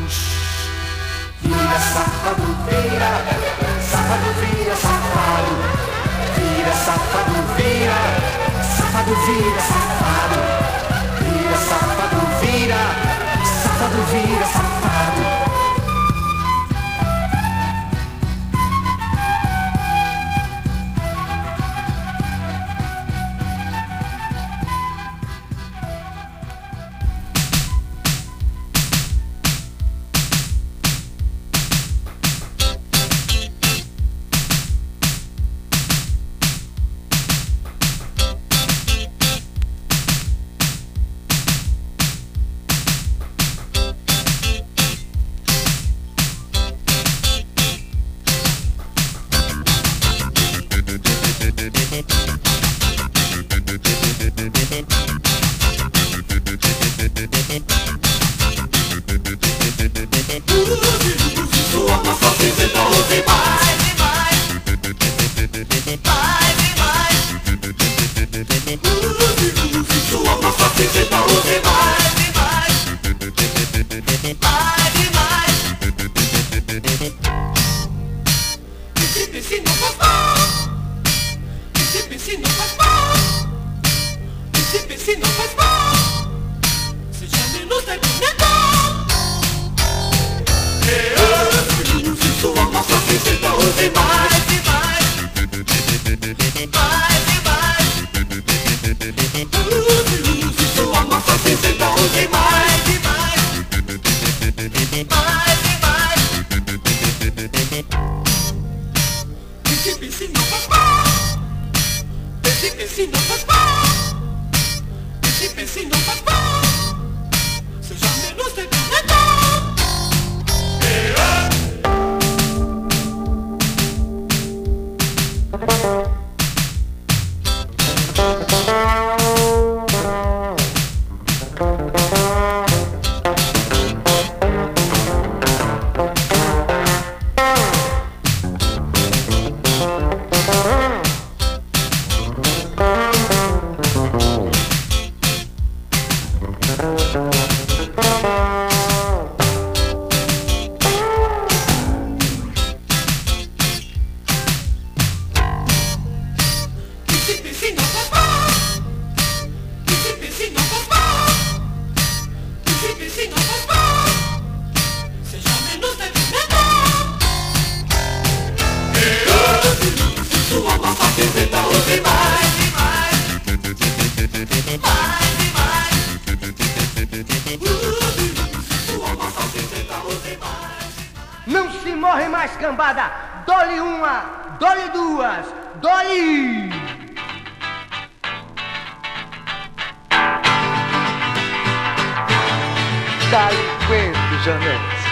Vira, safado, vira, safado, vira, safado. Vira, safado, vira, safado, vira, safado. Vira, safado, vira, safado, vira, safado. Sua massa cinzenta, use mais e mais. Mais e mais. Sua massa cinzenta, use mais e mais. Mais e mais. Esse pense não faz mal. Esse pense não faz mal. Esse pense não faz mal. Seja menos terminado. Use sua massa cinzenta, use mais e mais. Mais e mais. Use sua massa cinzenta, use mais e mais. Mais e mais. Esse pense não faz mal. Esse pense não faz mal. Esse pense não faz mal. Seja menos terminado. Não se morre mais, cambada. Dole uma, dole duas, dole. Dale quento, Janete.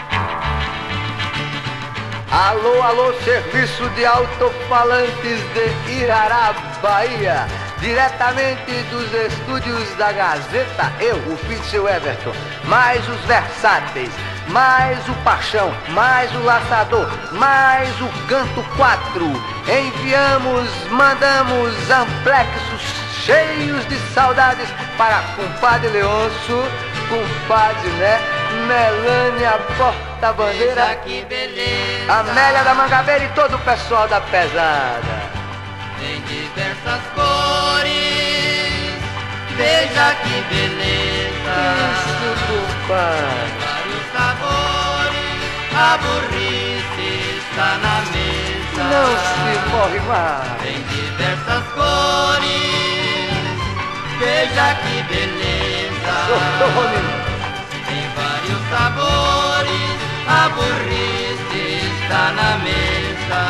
Alô, alô, serviço de alto-falantes de Irará, Bahia. Diretamente dos estúdios da Gazeta, eu, o filho de seu Everton, mais os versáteis, mais o Paixão, mais o Laçador, mais o Canto quatro. Enviamos, mandamos amplexos cheios de saudades para compadre Leôncio, compadre, né? Melânia Porta-Bandeira, que beleza. Amélia da Mangabeira e todo o pessoal da pesada. Em diversas cores, veja que beleza. Isso, compadre. Vários sabores, a burrice está na mesa. Não se morre mais. Em diversas cores, veja que beleza. Tony. Em vários sabores, a burrice está na mesa.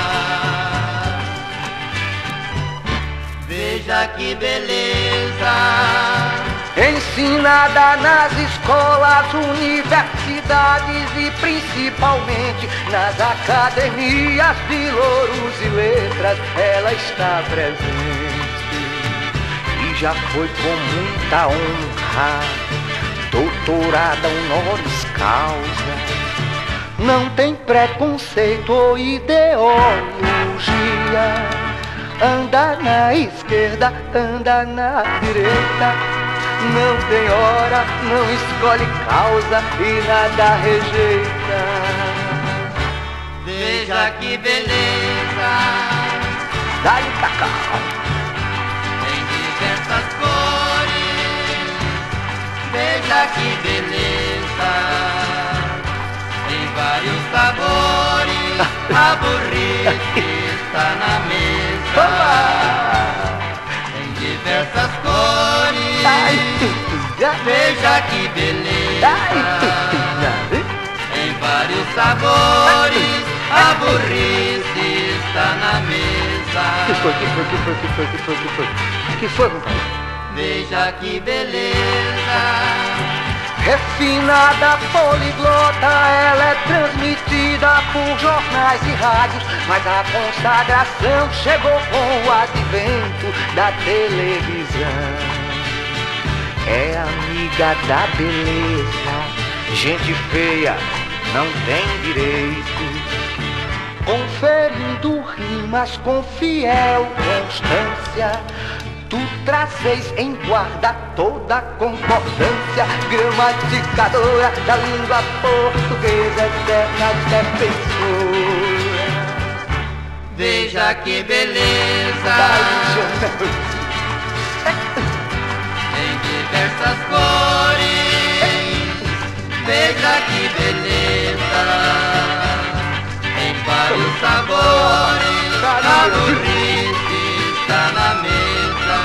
Veja que beleza. Ensinada nas escolas, universidades e principalmente nas academias de louros e letras, ela está presente. E já foi com muita honra doutorada honoris causa. Não tem preconceito ou ideologia. Anda na esquerda, anda na direita. Não tem hora, não escolhe causa e nada rejeita. Veja que beleza. Dá-lhe cacau. Em diversas cores, veja que beleza. Em vários sabores, a burrice está na mesa. Em diversas cores, veja que beleza. Em vários sabores, a burrice está na mesa. Que foi, que foi, que foi, que foi, que foi, que foi? Que foi, compadre? Veja que beleza. Refinada, poliglota, ela é transmitida por jornais e rádios, mas a consagração chegou com o advento da televisão. É amiga da beleza, gente feia não tem direito. Conferindo rimas com fiel constância, tu trazes em guarda toda concordância. Gramaticadora da língua portuguesa, eterna defensora. Veja que beleza, em diversas cores. Veja que beleza, em vários sabores. A burrice está na mesa.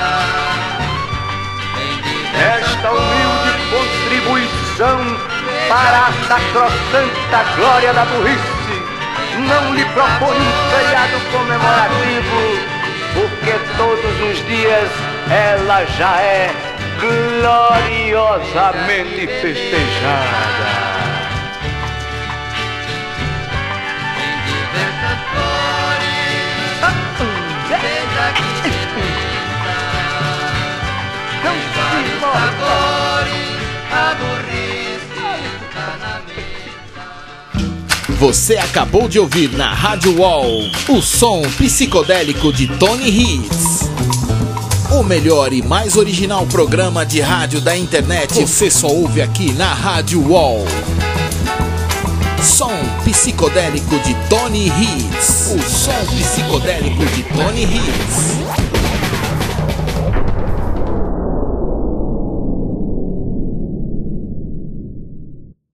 Esta humilde contribuição para a sacrossanta glória da burrice não lhe propõe um feriado comemorativo, porque todos os dias ela já é gloriosamente festejada. Em diversas cores, veja que beleza. Em vários sabores, a burrice está na mesa. Você acabou de ouvir na Rádio Wall o som psicodélico de Tony Hits. O melhor e mais original programa de rádio da internet você só ouve aqui na Rádio Wall. Som psicodélico de Tony Hits. O som psicodélico de Tony Hits.